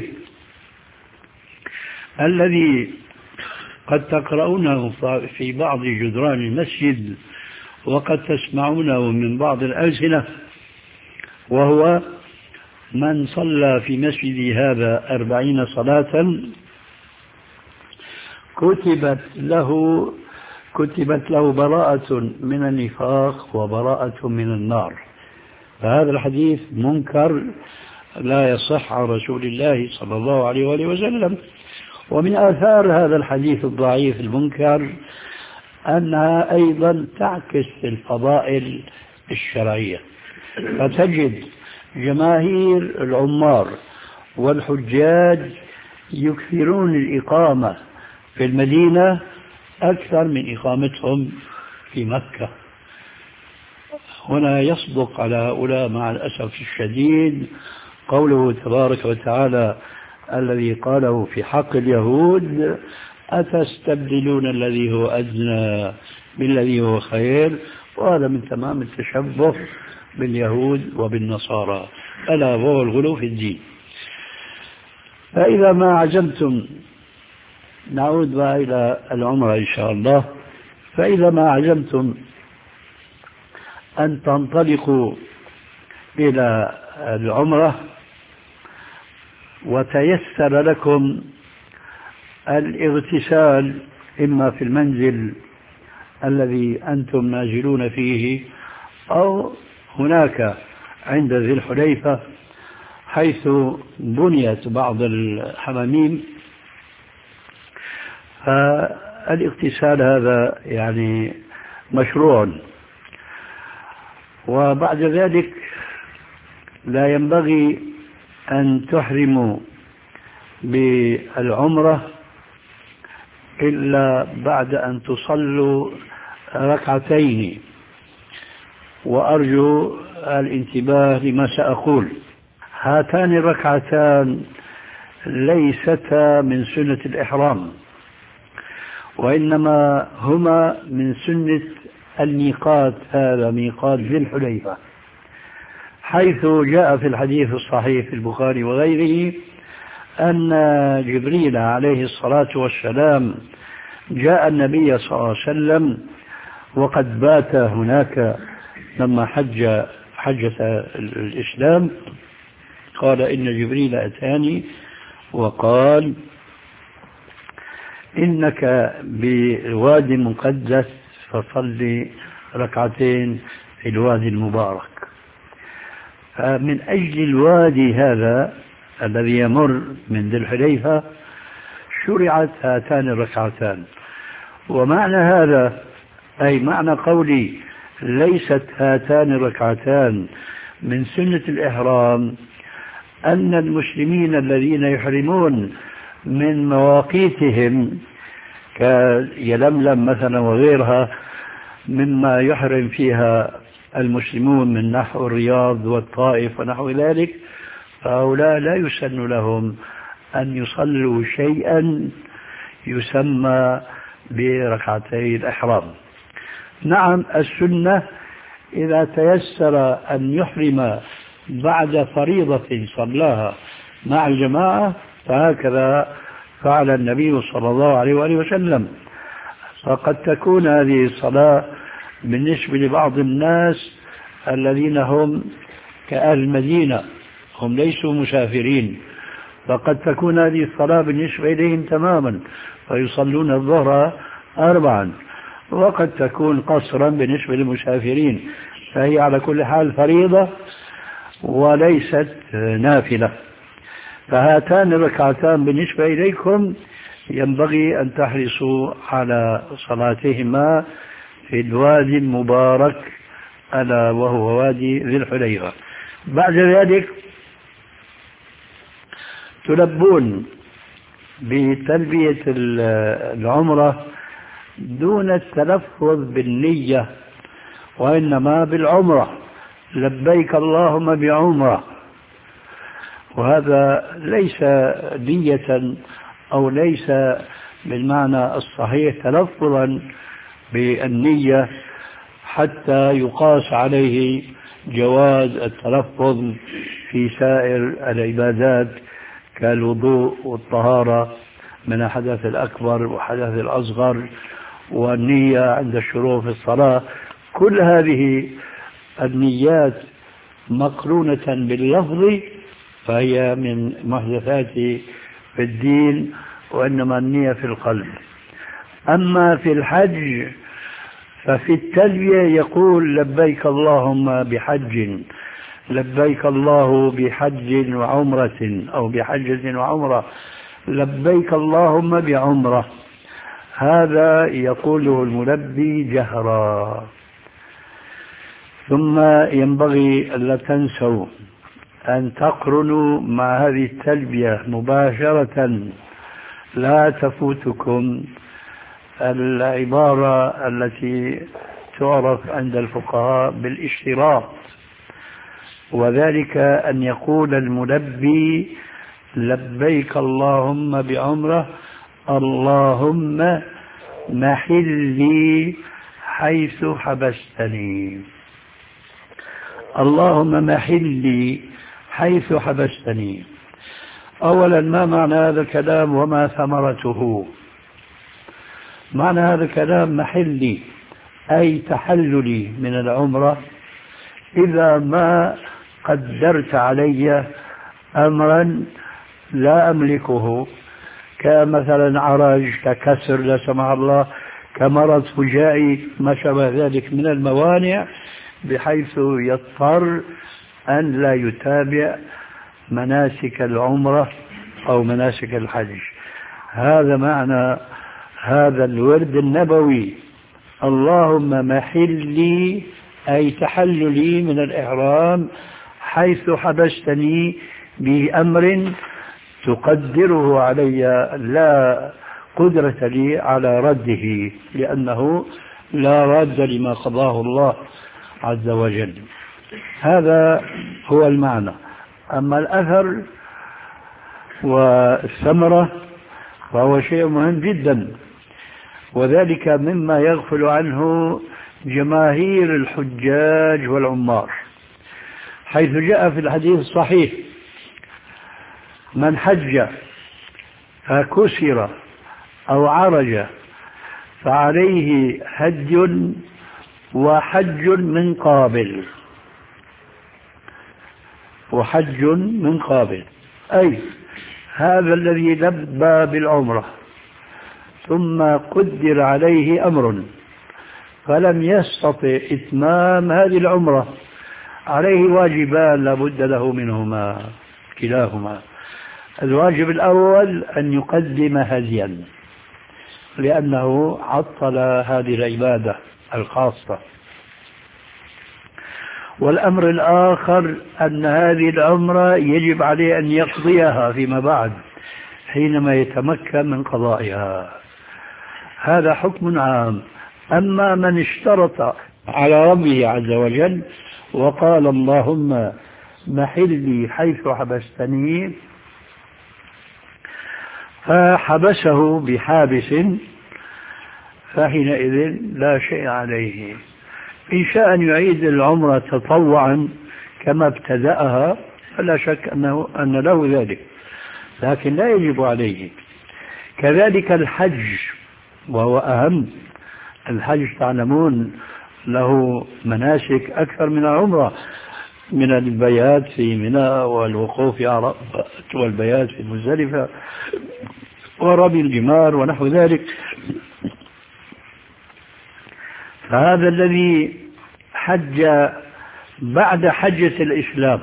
[SPEAKER 3] الذي قد تقرؤونه في بعض جدران المسجد وقد تسمعونه من بعض الألسنة، وهو من صلى في مسجدي هذا أربعين صلاة كتبت له كتبت له براءة من النفاق وبراءة من النار. فهذا الحديث منكر لا يصح عن رسول الله صلى الله عليه وآله وسلم. ومن آثار هذا الحديث الضعيف المنكر أنها أيضا تعكس الفضائل الشرعية، فتجد جماهير العمار والحجاج يكثرون الإقامة في المدينة أكثر من إقامتهم في مكة. هنا يصدق على هؤلاء مع الأسف الشديد قوله تبارك وتعالى الذي قاله في حق اليهود: أتستبدلون الذي هو أدنى بالذي هو خير. وهذا من تمام التشبه باليهود وبالنصارى، ألا وهو الغلو في الدين. فإذا ما عزمتم، نعود بقى إلى العمرة إن شاء الله، فإذا ما عزمتم أن تنطلقوا إلى العمرة وتيسر لكم الاغتسال إما في المنزل الذي أنتم نازلون فيه أو هناك عند ذي الحليفة حيث بنيت بعض الحماميم، فالاغتسال هذا يعني مشروع. وبعد ذلك لا ينبغي أن تحرموا بالعمرة إلا بعد أن تصلوا ركعتين. وأرجو الانتباه لما سأقول. هاتان الركعتان ليستا من سنة الإحرام، وإنما هما من سنة الميقات، هذا ميقات ذي الحليفة، حيث جاء في الحديث الصحيح في البخاري وغيره أن جبريل عليه الصلاة والسلام جاء النبي صلى الله عليه وسلم وقد بات هناك لما حج حجة الإسلام. قال: إن جبريل أتاني وقال إنك بواد مقدس فصلي ركعتين في الوادي المبارك. فمن أجل الوادي هذا الذي يمر من ذي الحليفة شرعت هاتان الركعتان. ومعنى هذا أي معنى قولي ليست هاتان الركعتان من سنة الإحرام أن المسلمين الذين يحرمون من مواقيتهم كيلملم مثلا وغيرها مما يحرم فيها المسلمون من نحو الرياض والطائف ونحو ذلك، فهؤلاء لا يسن لهم أن يصلوا شيئا يسمى بركعتي الإحرام. نعم، السنة إذا تيسر أن يحرم بعد فريضة صلاها مع الجماعة فهكذا فعل النبي صلى الله عليه وآله وسلم. فقد تكون هذه الصلاة بالنسبة لبعض الناس الذين هم كأهل المدينة، هم ليسوا مسافرين، فقد تكون هذه الصلاة بالنسبة إليهم تماما فيصلون الظهر أربعا، وقد تكون قصرا بالنسبة للمسافرين، فهي على كل حال فريضة وليست نافلة. فهاتان الركعتان بالنسبة إليكم ينبغي أن تحرصوا على صلاتهما في الوادي المبارك ألا وهو وادي ذي الحليفة. بعد ذلك تلبون بتلبية العمرة دون التلفظ بالنية، وإنما بالعمرة، لبيك اللهم بعمرة. وهذا ليس نية أو ليس بالمعنى الصحيح تلفظا بالنية حتى يقاس عليه جواز التلفظ في سائر العبادات كالوضوء والطهارة من الحدث الأكبر والحدث الأصغر والنية عند الشروع في الصلاة. كل هذه النيات مقرونة باللفظ فهي من محدثات في الدين، وإنما النية في القلب. أما في الحج ففي التلبية يقول لبيك اللهم بحج، لبيك الله بحج وعمرة أو بحجة وعمرة، لبيك اللهم بعمرة. هذا يقوله الملبي جهرا. ثم ينبغي ألا تنسوا أن تقرنوا مع هذه التلبية مباشرة، لا تفوتكم العبارة التي تعرف عند الفقهاء بالاشتراط، وذلك أن يقول الملبي لبيك اللهم بعمرة اللهم محلي حيث حبستني، اللهم محلي حيث حبستني. أولا ما معنى هذا الكلام وما ثمرته؟ معنى هذا الكلام محلي أي تحللي من العمرة إذا ما قدرت علي أمرا لا أملكه، كمثلا عرج، ككسر لا سمح الله، كمرض فجائي، ما شابه ذلك من الموانع، بحيث يضطر أن لا يتابع مناسك العمرة أو مناسك الحج. هذا معنى هذا الورد النبوي، اللهم محلي أي تحللي من الإحرام حيث حبستني بأمر تقدره علي لا قدرة لي على رده، لأنه لا راد لما قضاه الله عز وجل. هذا هو المعنى. أما الأثر والثمرة فهو شيء مهم جدا، وذلك مما يغفل عنه جماهير الحجاج والعمار، حيث جاء في الحديث الصحيح من حج فكسر أو عرج فعليه حج وحج من قابل، وحج من قابل، أي هذا الذي لبى بالعمرة ثم قدر عليه أمر فلم يستطع إتمام هذه العمرة، عليه واجبان لا بد له منهما كلاهما. الواجب الأول أن يقدم هديا لأنه عطل هذه العبادة الخاصة، والأمر الآخر أن هذه العمرة يجب عليه أن يقضيها فيما بعد حينما يتمكن من قضائها. هذا حكم عام. أما من اشترط على ربه عز وجل وقال اللهم محلي حيث حبستني فحبسه بحابس فحينئذ لا شيء عليه. إن شاء أن يعيد العمرة تطوعا كما ابتدأها فلا شك أنه أن له ذلك، لكن لا يجب عليه. كذلك الحج وهو أهم. الحج تعلمون له مناسك أكثر من العمرة، من البيات في منى والوقوف في عرفة والبيات في مزدلفة ورمي الجمار ونحو ذلك. فهذا الذي حج بعد حجة الإسلام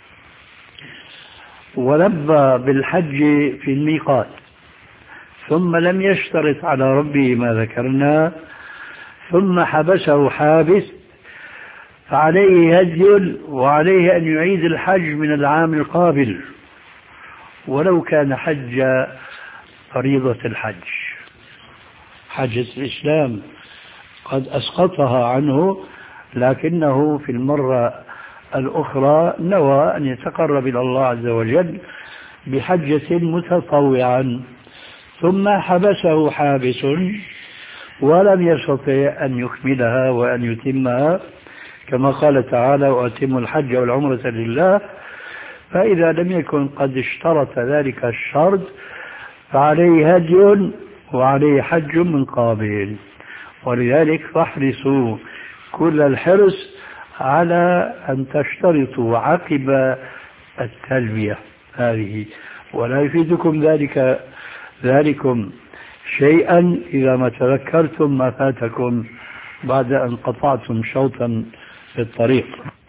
[SPEAKER 3] ولبى بالحج في الميقات ثم لم يشترط على ربه ما ذكرنا ثم حبسه حابس، فعليه هدي وعليه أن يعيد الحج من العام القابل ولو كان حج فريضة الحج. حجة الإسلام قد أسقطها عنه، لكنه في المرة الأخرى نوى أن يتقرب إلى الله عز وجل بحجة متطوعا، ثم حبسه حابس ولم يستطع أن يكملها وأن يتمها، كما قال تعالى: وأتموا الحج والعمرة لله. فإذا لم يكن قد اشترط ذلك الشرط فعليه هدي وعليه حج من قابل. ولذلك فاحرصوا كل الحرص على أن تشترطوا عقب التلبية هذه، ولا يفيدكم ذلك ذلكم شيئا إذا ما تذكرتم ما فاتكم بعد أن قطعتم شوطا في الطريق.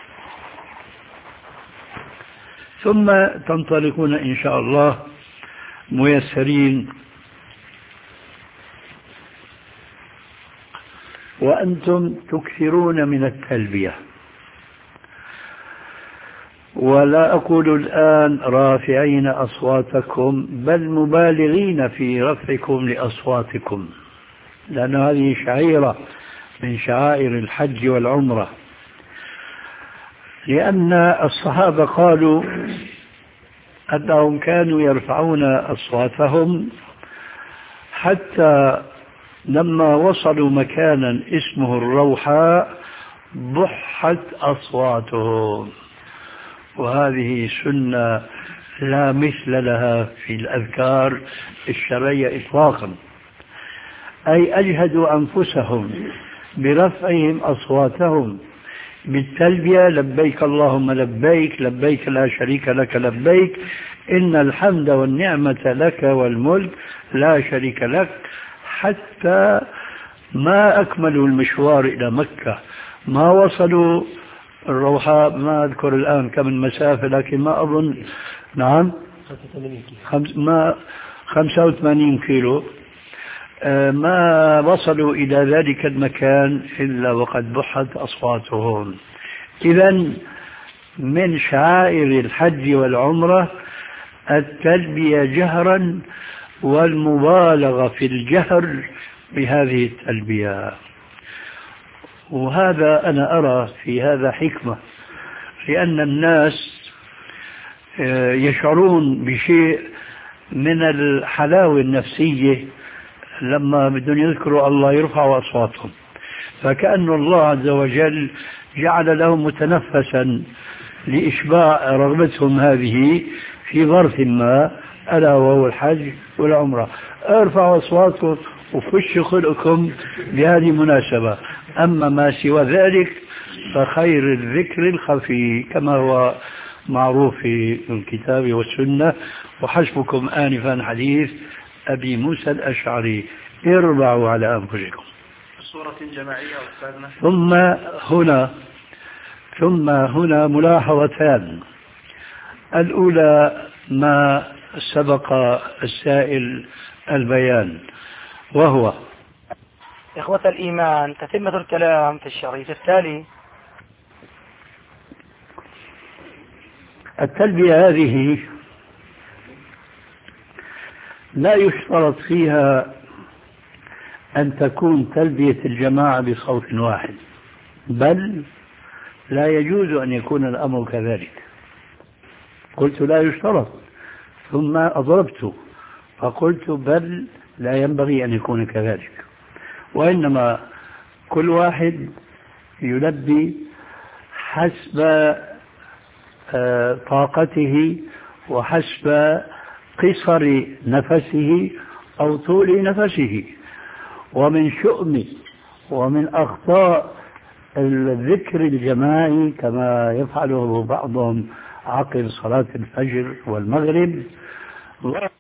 [SPEAKER 3] ثم تنطلقون إن شاء الله ميسرين وأنتم تكثرون من التلبية. ولا أقول الآن رافعين أصواتكم، بل مبالغين في رفعكم لأصواتكم، لأن هذه شعيرة من شعائر الحج والعمرة. لأن الصحابة قالوا أنهم كانوا يرفعون أصواتهم حتى لما وصلوا مكانا اسمه الروحاء بحت أصواتهم، وهذه سنة لا مثل لها في الأذكار الشرعية إطلاقا. أي أجهدوا أنفسهم برفعهم أصواتهم بالتلبية: لبيك اللهم لبيك، لبيك لا شريك لك لبيك، إن الحمد والنعمة لك والملك لا شريك لك، حتى ما أكملوا المشوار إلى مكة، ما وصلوا الروحاء، ما أذكر الآن كم المسافة لكن ما أظن، نعم خمس ما خمسة وثمانين كيلو، ما وصلوا إلى ذلك المكان إلا وقد بحت أصواتهم. إذن من شعائر الحج والعمرة التلبية جهرا والمبالغة في الجهر بهذه التلبية. وهذا أنا أرى في هذا حكمة، لأن الناس يشعرون بشيء من الحلاوة النفسية لما بدهم يذكروا الله يرفعوا أصواتهم، فكأن الله عز وجل جعل لهم متنفسا لإشباع رغبتهم هذه في ظرف ما، ألا وهو الحج والعمرة. ارفعوا أصواتكم وفشوا خلقكم بهذه المناسبة، أما ما سوى ذلك فخير الذكر الخفي كما هو معروف في الكتاب والسنة. وحسبكم آنفا حديث أبي موسى الأشعري: اربعوا على أنفسكم.
[SPEAKER 5] صورة جماعية أستاذنا.
[SPEAKER 3] ثم هنا ثم هنا ملاحظتان. الأولى ما سبق السائل البيان، وهو
[SPEAKER 2] إخوة الإيمان تتمة الكلام في الشريط التالي.
[SPEAKER 3] التلبية هذه لا يشترط فيها أن تكون تلبية الجماعة بصوت واحد، بل لا يجوز أن يكون الأمر كذلك. قلت لا يشترط، ثم أضربت فقلت بل لا ينبغي أن يكون كذلك، وإنما كل واحد يلبي حسب طاقته وحسب قصر نفسه أو طول نفسه. ومن شؤم ومن أخطاء الذكر الجماعي كما يفعله بعضهم عقب صلاة الفجر والمغرب